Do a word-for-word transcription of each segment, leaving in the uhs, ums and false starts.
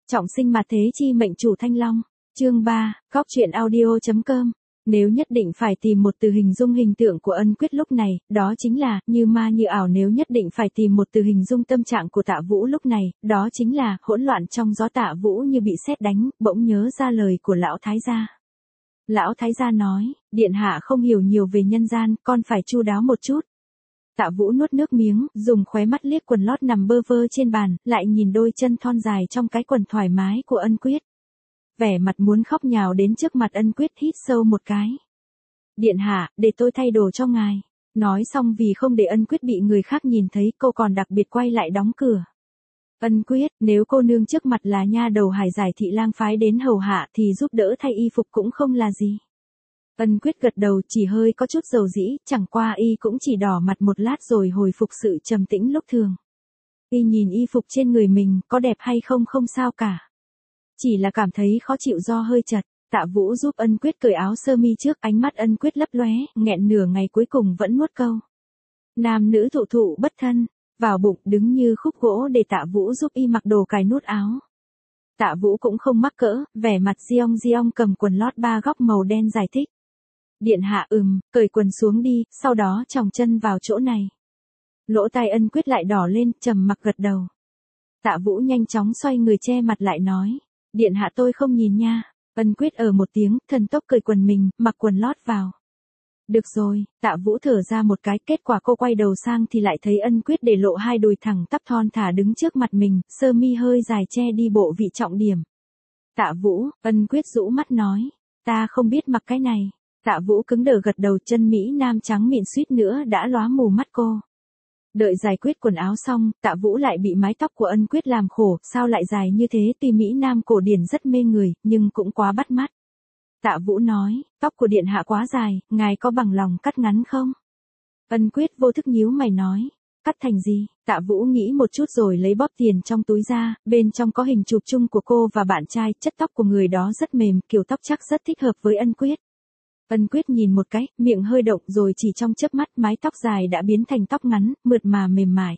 Trọng sinh mà thế chi mệnh chủ Thanh Long. Chương ba, góc truyện audio chấm com. Nếu nhất định phải tìm một từ hình dung hình tượng của Ân Quyết lúc này, đó chính là, như ma như ảo. Nếu nhất định phải tìm một từ hình dung tâm trạng của Tạ Vũ lúc này, đó chính là, hỗn loạn trong gió. Tạ Vũ như bị sét đánh, bỗng nhớ ra lời của lão thái gia. Lão thái gia nói, điện hạ không hiểu nhiều về nhân gian, con phải chu đáo một chút. Tạ Vũ nuốt nước miếng, dùng khóe mắt liếc quần lót nằm bơ vơ trên bàn, lại nhìn đôi chân thon dài trong cái quần thoải mái của Ân Quyết. Vẻ mặt muốn khóc nhào đến trước mặt Ân Quyết, hít sâu một cái. Điện hạ, để tôi thay đồ cho ngài. Nói xong vì không để Ân Quyết bị người khác nhìn thấy, cô còn đặc biệt quay lại đóng cửa. Ân Quyết, nếu cô nương trước mặt là nha đầu Hải Giải thị lang phái đến hầu hạ thì giúp đỡ thay y phục cũng không là gì. Ân Quyết gật đầu, chỉ hơi có chút dầu dĩ, chẳng qua y cũng chỉ đỏ mặt một lát rồi hồi phục sự trầm tĩnh lúc thường. Y nhìn y phục trên người mình, có đẹp hay không không sao cả. Chỉ là cảm thấy khó chịu do hơi chật. Tạ Vũ giúp Ân Quyết cởi áo sơ mi trước, ánh mắt Ân Quyết lấp lóe, nghẹn nửa ngày cuối cùng vẫn nuốt câu. Nam nữ thụ thụ bất thân, vào bụng đứng như khúc gỗ để Tạ Vũ giúp y mặc đồ cài nút áo. Tạ Vũ cũng không mắc cỡ, vẻ mặt diong diong cầm quần lót ba góc màu đen giải thích. Điện hạ ừm, cởi quần xuống đi, sau đó chòng chân vào chỗ này. Lỗ tai Ân Quyết lại đỏ lên, trầm mặc gật đầu. Tạ Vũ nhanh chóng xoay người che mặt lại nói. Điện hạ tôi không nhìn nha. Ân Quyết ở một tiếng, thần tốc cởi quần mình, mặc quần lót vào. Được rồi, Tạ Vũ thở ra một cái, kết quả cô quay đầu sang thì lại thấy Ân Quyết để lộ hai đùi thẳng tắp thon thả đứng trước mặt mình, sơ mi hơi dài che đi bộ vị trọng điểm. Tạ Vũ, Ân Quyết rũ mắt nói, ta không biết mặc cái này. Tạ Vũ cứng đờ gật đầu, chân Mỹ Nam trắng mịn suýt nữa đã lóa mù mắt cô. Đợi giải quyết quần áo xong, Tạ Vũ lại bị mái tóc của Ân Quyết làm khổ, sao lại dài như thế? Tuy Mỹ Nam cổ điển rất mê người, nhưng cũng quá bắt mắt. Tạ Vũ nói, tóc của điện hạ quá dài, ngài có bằng lòng cắt ngắn không? Ân Quyết vô thức nhíu mày nói, cắt thành gì? Tạ Vũ nghĩ một chút rồi lấy bóp tiền trong túi ra, bên trong có hình chụp chung của cô và bạn trai, chất tóc của người đó rất mềm, kiểu tóc chắc rất thích hợp với Ân Quyết. Ân Quyết nhìn một cái, miệng hơi động rồi chỉ trong chớp mắt mái tóc dài đã biến thành tóc ngắn, mượt mà mềm mại.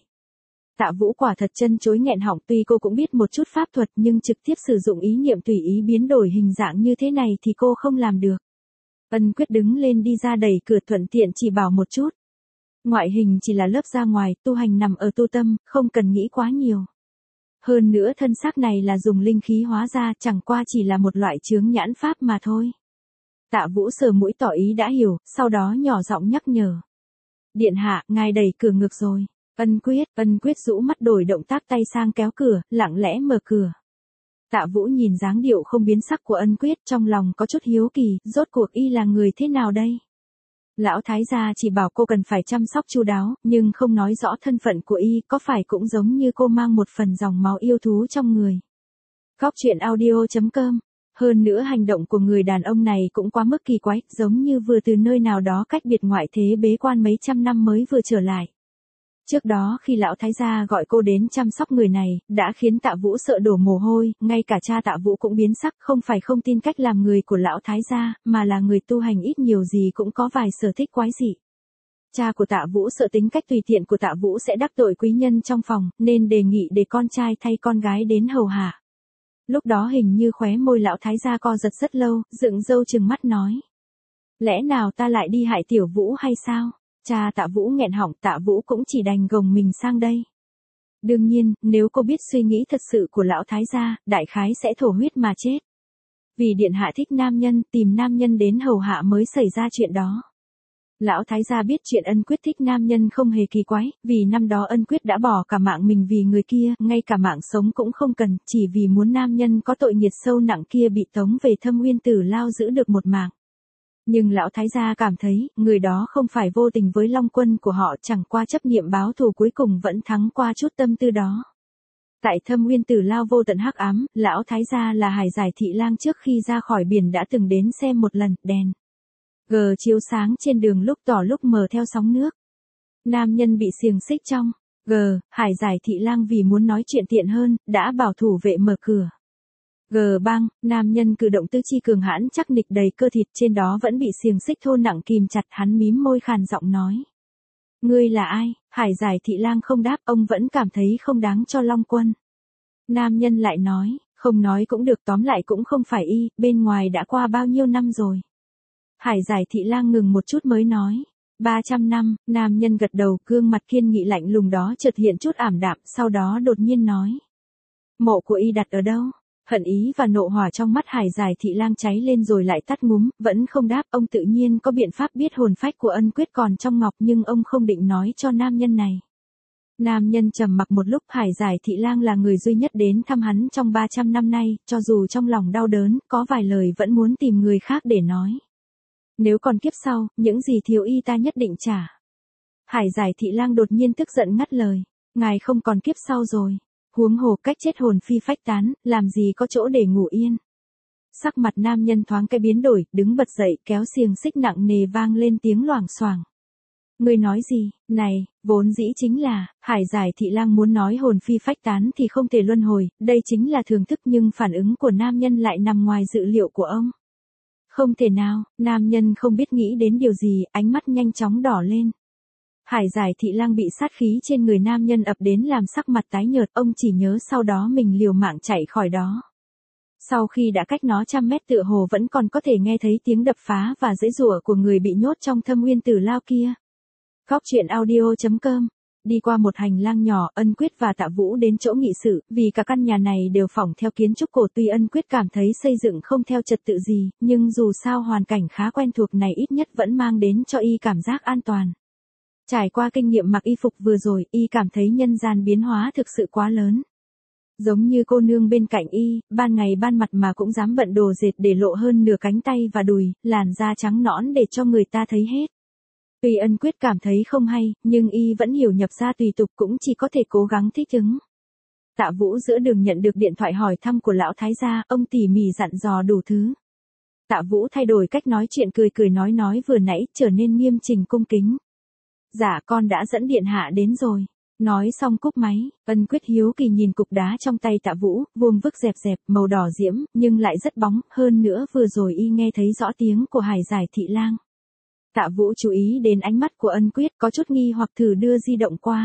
Tạ Vũ quả thật chân chối nghẹn họng, tuy cô cũng biết một chút pháp thuật nhưng trực tiếp sử dụng ý niệm tùy ý biến đổi hình dạng như thế này thì cô không làm được. Ân Quyết đứng lên đi ra đẩy cửa, thuận tiện chỉ bảo một chút. Ngoại hình chỉ là lớp da ngoài, tu hành nằm ở tu tâm, không cần nghĩ quá nhiều. Hơn nữa thân xác này là dùng linh khí hóa ra, chẳng qua chỉ là một loại chướng nhãn pháp mà thôi. Tạ Vũ sờ mũi tỏ ý đã hiểu, sau đó nhỏ giọng nhắc nhở. Điện hạ, ngài đẩy cửa ngược rồi. Ân Quyết, Ân Quyết rũ mắt đổi động tác tay sang kéo cửa, lặng lẽ mở cửa. Tạ Vũ nhìn dáng điệu không biến sắc của Ân Quyết, trong lòng có chút hiếu kỳ, rốt cuộc y là người thế nào đây? Lão thái gia chỉ bảo cô cần phải chăm sóc chu đáo, nhưng không nói rõ thân phận của y, có phải cũng giống như cô mang một phần dòng máu yêu thú trong người. Góc truyện audio chấm com. Hơn nữa hành động của người đàn ông này cũng quá mức kỳ quái, giống như vừa từ nơi nào đó cách biệt ngoại thế bế quan mấy trăm năm mới vừa trở lại. Trước đó khi lão thái gia gọi cô đến chăm sóc người này, đã khiến Tạ Vũ sợ đổ mồ hôi, ngay cả cha Tạ Vũ cũng biến sắc, không phải không tin cách làm người của lão thái gia, mà là người tu hành ít nhiều gì cũng có vài sở thích quái dị. Cha của Tạ Vũ sợ tính cách tùy tiện của Tạ Vũ sẽ đắc tội quý nhân trong phòng, nên đề nghị để con trai thay con gái đến hầu hạ. Lúc đó hình như khóe môi lão thái gia co giật rất lâu, dựng râu trừng mắt nói. Lẽ nào ta lại đi hại tiểu Vũ hay sao? Cha Tạ Vũ nghẹn họng, Tạ Vũ cũng chỉ đành gồng mình sang đây. Đương nhiên, nếu cô biết suy nghĩ thật sự của lão thái gia, đại khái sẽ thổ huyết mà chết. Vì điện hạ thích nam nhân, tìm nam nhân đến hầu hạ mới xảy ra chuyện đó. Lão thái gia biết chuyện Ân Quyết thích nam nhân không hề kỳ quái, vì năm đó Ân Quyết đã bỏ cả mạng mình vì người kia, ngay cả mạng sống cũng không cần, chỉ vì muốn nam nhân có tội nghiệt sâu nặng kia bị tống về Thâm Uyên Tử Lao giữ được một mạng. Nhưng lão thái gia cảm thấy, người đó không phải vô tình với Long Quân của họ, chẳng qua chấp niệm báo thù cuối cùng vẫn thắng qua chút tâm tư đó. Tại Thâm Uyên Tử Lao vô tận hắc ám, lão thái gia là Hải Giải thị lang trước khi ra khỏi biển đã từng đến xem một lần, đèn gờ chiếu sáng trên đường lúc tỏ lúc mờ theo sóng nước. Nam nhân bị xiềng xích trong gờ, Hải Giải thị lang vì muốn nói chuyện tiện hơn, đã bảo thủ vệ mở cửa. Gờ băng, nam nhân cử động tư chi cường hãn chắc nịch đầy cơ thịt, trên đó vẫn bị xiềng xích thô nặng kìm chặt, hắn mím môi khàn giọng nói. Ngươi là ai? Hải Giải thị lang không đáp, ông vẫn cảm thấy không đáng cho Long Quân. Nam nhân lại nói, Không nói cũng được, tóm lại cũng không phải y, bên ngoài đã qua bao nhiêu năm rồi. Hải Giải Thị Lang ngừng một chút mới nói. ba trăm năm, nam nhân gật đầu, gương mặt kiên nghị lạnh lùng đó chợt hiện chút ảm đạm, sau đó đột nhiên nói. Mộ của y đặt ở đâu? Hận ý và nộ hỏa trong mắt Hải Giải Thị Lang cháy lên rồi lại tắt ngúm, vẫn không đáp, ông tự nhiên có biện pháp biết hồn phách của Ân Quyết còn trong ngọc nhưng ông không định nói cho nam nhân này. Nam nhân trầm mặc một lúc, Hải Giải Thị Lang là người duy nhất đến thăm hắn trong ba trăm năm nay, cho dù trong lòng đau đớn, có vài lời vẫn muốn tìm người khác để nói. Nếu còn kiếp sau, những gì thiếu y ta nhất định trả. Hải Giải Thị Lang đột nhiên tức giận ngắt lời. Ngài không còn kiếp sau rồi. Huống hồ cách chết hồn phi phách tán, làm gì có chỗ để ngủ yên. Sắc mặt nam nhân thoáng cái biến đổi, đứng bật dậy, kéo xiềng xích nặng nề vang lên tiếng loảng xoảng. Ngươi nói gì? Này, vốn dĩ chính là, Hải Giải Thị Lang muốn nói hồn phi phách tán thì không thể luân hồi, đây chính là thường thức, nhưng phản ứng của nam nhân lại nằm ngoài dự liệu của ông. Không thể nào, nam nhân không biết nghĩ đến điều gì, ánh mắt nhanh chóng đỏ lên. Hải Giải Thị Lang bị sát khí trên người nam nhân ập đến làm sắc mặt tái nhợt, ông chỉ nhớ sau đó mình liều mạng chạy khỏi đó. Sau khi đã cách nó trăm mét tựa hồ vẫn còn có thể nghe thấy tiếng đập phá và giãy giụa của người bị nhốt trong thâm uyên tử lao kia. Góc truyện audio chấm com. Đi qua một hành lang nhỏ, Ân Quyết và Tạ Vũ đến chỗ nghị sự, vì cả căn nhà này đều phỏng theo kiến trúc cổ, tuy Ân Quyết cảm thấy xây dựng không theo trật tự gì, nhưng dù sao hoàn cảnh khá quen thuộc này ít nhất vẫn mang đến cho y cảm giác an toàn. Trải qua kinh nghiệm mặc y phục vừa rồi, y cảm thấy nhân gian biến hóa thực sự quá lớn. Giống như cô nương bên cạnh y, ban ngày ban mặt mà cũng dám bận đồ dệt để lộ hơn nửa cánh tay và đùi, làn da trắng nõn để cho người ta thấy hết. Tuy Ân Quyết cảm thấy không hay, nhưng y vẫn hiểu nhập gia tùy tục, cũng chỉ có thể cố gắng thích ứng. Tạ Vũ giữa đường nhận được điện thoại hỏi thăm của lão thái gia, ông tỉ mỉ dặn dò đủ thứ. Tạ Vũ thay đổi cách nói chuyện, cười cười nói nói vừa nãy, trở nên nghiêm chỉnh cung kính. Dạ con đã dẫn điện hạ đến rồi. Nói xong cúp máy, Ân Quyết hiếu kỳ nhìn cục đá trong tay Tạ Vũ, vuông vức dẹp dẹp, màu đỏ diễm, nhưng lại rất bóng, hơn nữa vừa rồi y nghe thấy rõ tiếng của Hải Giải Thị Lang. Tạ Vũ chú ý đến ánh mắt của Ân Quyết, có chút nghi hoặc thử đưa di động qua.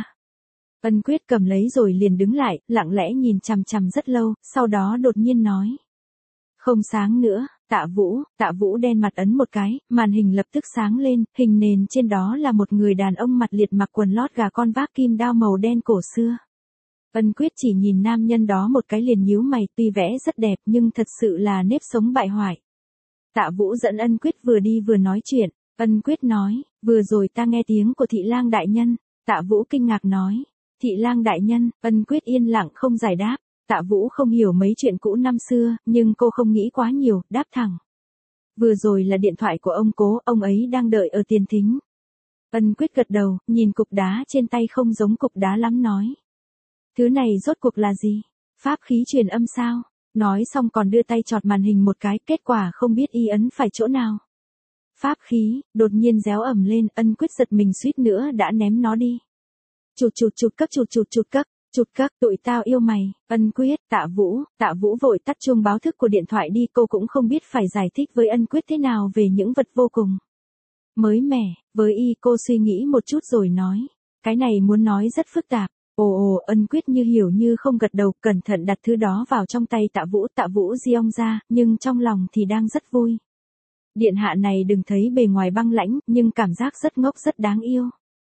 Ân Quyết cầm lấy rồi liền đứng lại, lặng lẽ nhìn chằm chằm rất lâu, sau đó đột nhiên nói. Không sáng nữa. Tạ Vũ, Tạ Vũ đen mặt ấn một cái, màn hình lập tức sáng lên, hình nền trên đó là một người đàn ông mặt liệt mặc quần lót gà con vác kim đao màu đen cổ xưa. Ân Quyết chỉ nhìn nam nhân đó một cái liền nhíu mày, tuy vẽ rất đẹp nhưng thật sự là nếp sống bại hoại. Tạ Vũ dẫn Ân Quyết vừa đi vừa nói chuyện. Ân Quyết nói, vừa rồi ta nghe tiếng của Thị Lang đại nhân. Tạ Vũ kinh ngạc nói, Thị Lang đại nhân. Ân Quyết yên lặng không giải đáp. Tạ Vũ không hiểu mấy chuyện cũ năm xưa, nhưng cô không nghĩ quá nhiều, đáp thẳng. Vừa rồi là điện thoại của ông Cố, ông ấy đang đợi ở tiền thính. Ân Quyết gật đầu, nhìn cục đá trên tay không giống cục đá lắm nói. Thứ này rốt cuộc là gì? Pháp khí truyền âm sao? Nói xong còn đưa tay chọt màn hình một cái, kết quả không biết y ấn phải chỗ nào. Pháp khí, đột nhiên réo ầm lên, Ân Quyết giật mình suýt nữa đã ném nó đi. Chụt chụt chụt cấp chụt chụt chụt cấp. Chụt các, tụi tao yêu mày. Ân Quyết, Tạ Vũ, Tạ Vũ vội tắt chuông báo thức của điện thoại đi, cô cũng không biết phải giải thích với Ân Quyết thế nào về những vật vô cùng mới mẻ, với y cô suy nghĩ một chút rồi nói. Cái này muốn nói rất phức tạp. Ồ ồ, Ân Quyết như hiểu như không gật đầu, cẩn thận đặt thứ đó vào trong tay Tạ Vũ, Tạ Vũ giong ra, nhưng trong lòng thì đang rất vui. Điện hạ này đừng thấy bề ngoài băng lãnh, nhưng cảm giác rất ngốc rất đáng yêu.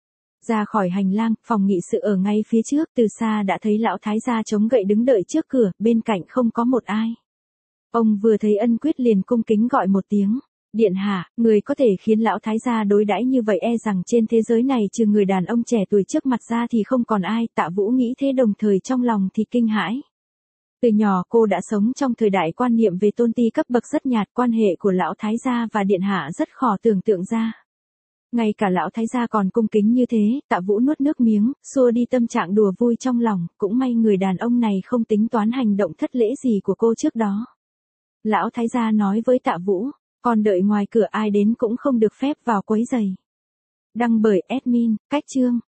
Ra khỏi hành lang, phòng nghị sự ở ngay phía trước, từ xa đã thấy lão thái gia chống gậy đứng đợi trước cửa, bên cạnh không có một ai. Ông vừa thấy Ân Quyết liền cung kính gọi một tiếng. Điện hạ, người có thể khiến lão thái gia đối đãi như vậy e rằng trên thế giới này trừ người đàn ông trẻ tuổi trước mặt ra thì không còn ai. Tạ Vũ nghĩ thế, đồng thời trong lòng thì kinh hãi. Từ nhỏ cô đã sống trong thời đại quan niệm về tôn ti cấp bậc rất nhạt, quan hệ của lão thái gia và điện hạ rất khó tưởng tượng ra. Ngay cả lão thái gia còn cung kính như thế, Tạ Vũ nuốt nước miếng, xua đi tâm trạng đùa vui trong lòng, cũng may người đàn ông này không tính toán hành động thất lễ gì của cô trước đó. Lão thái gia nói với Tạ Vũ, còn đợi ngoài cửa ai đến cũng không được phép vào quấy rầy. Đăng bởi admin, cách chương.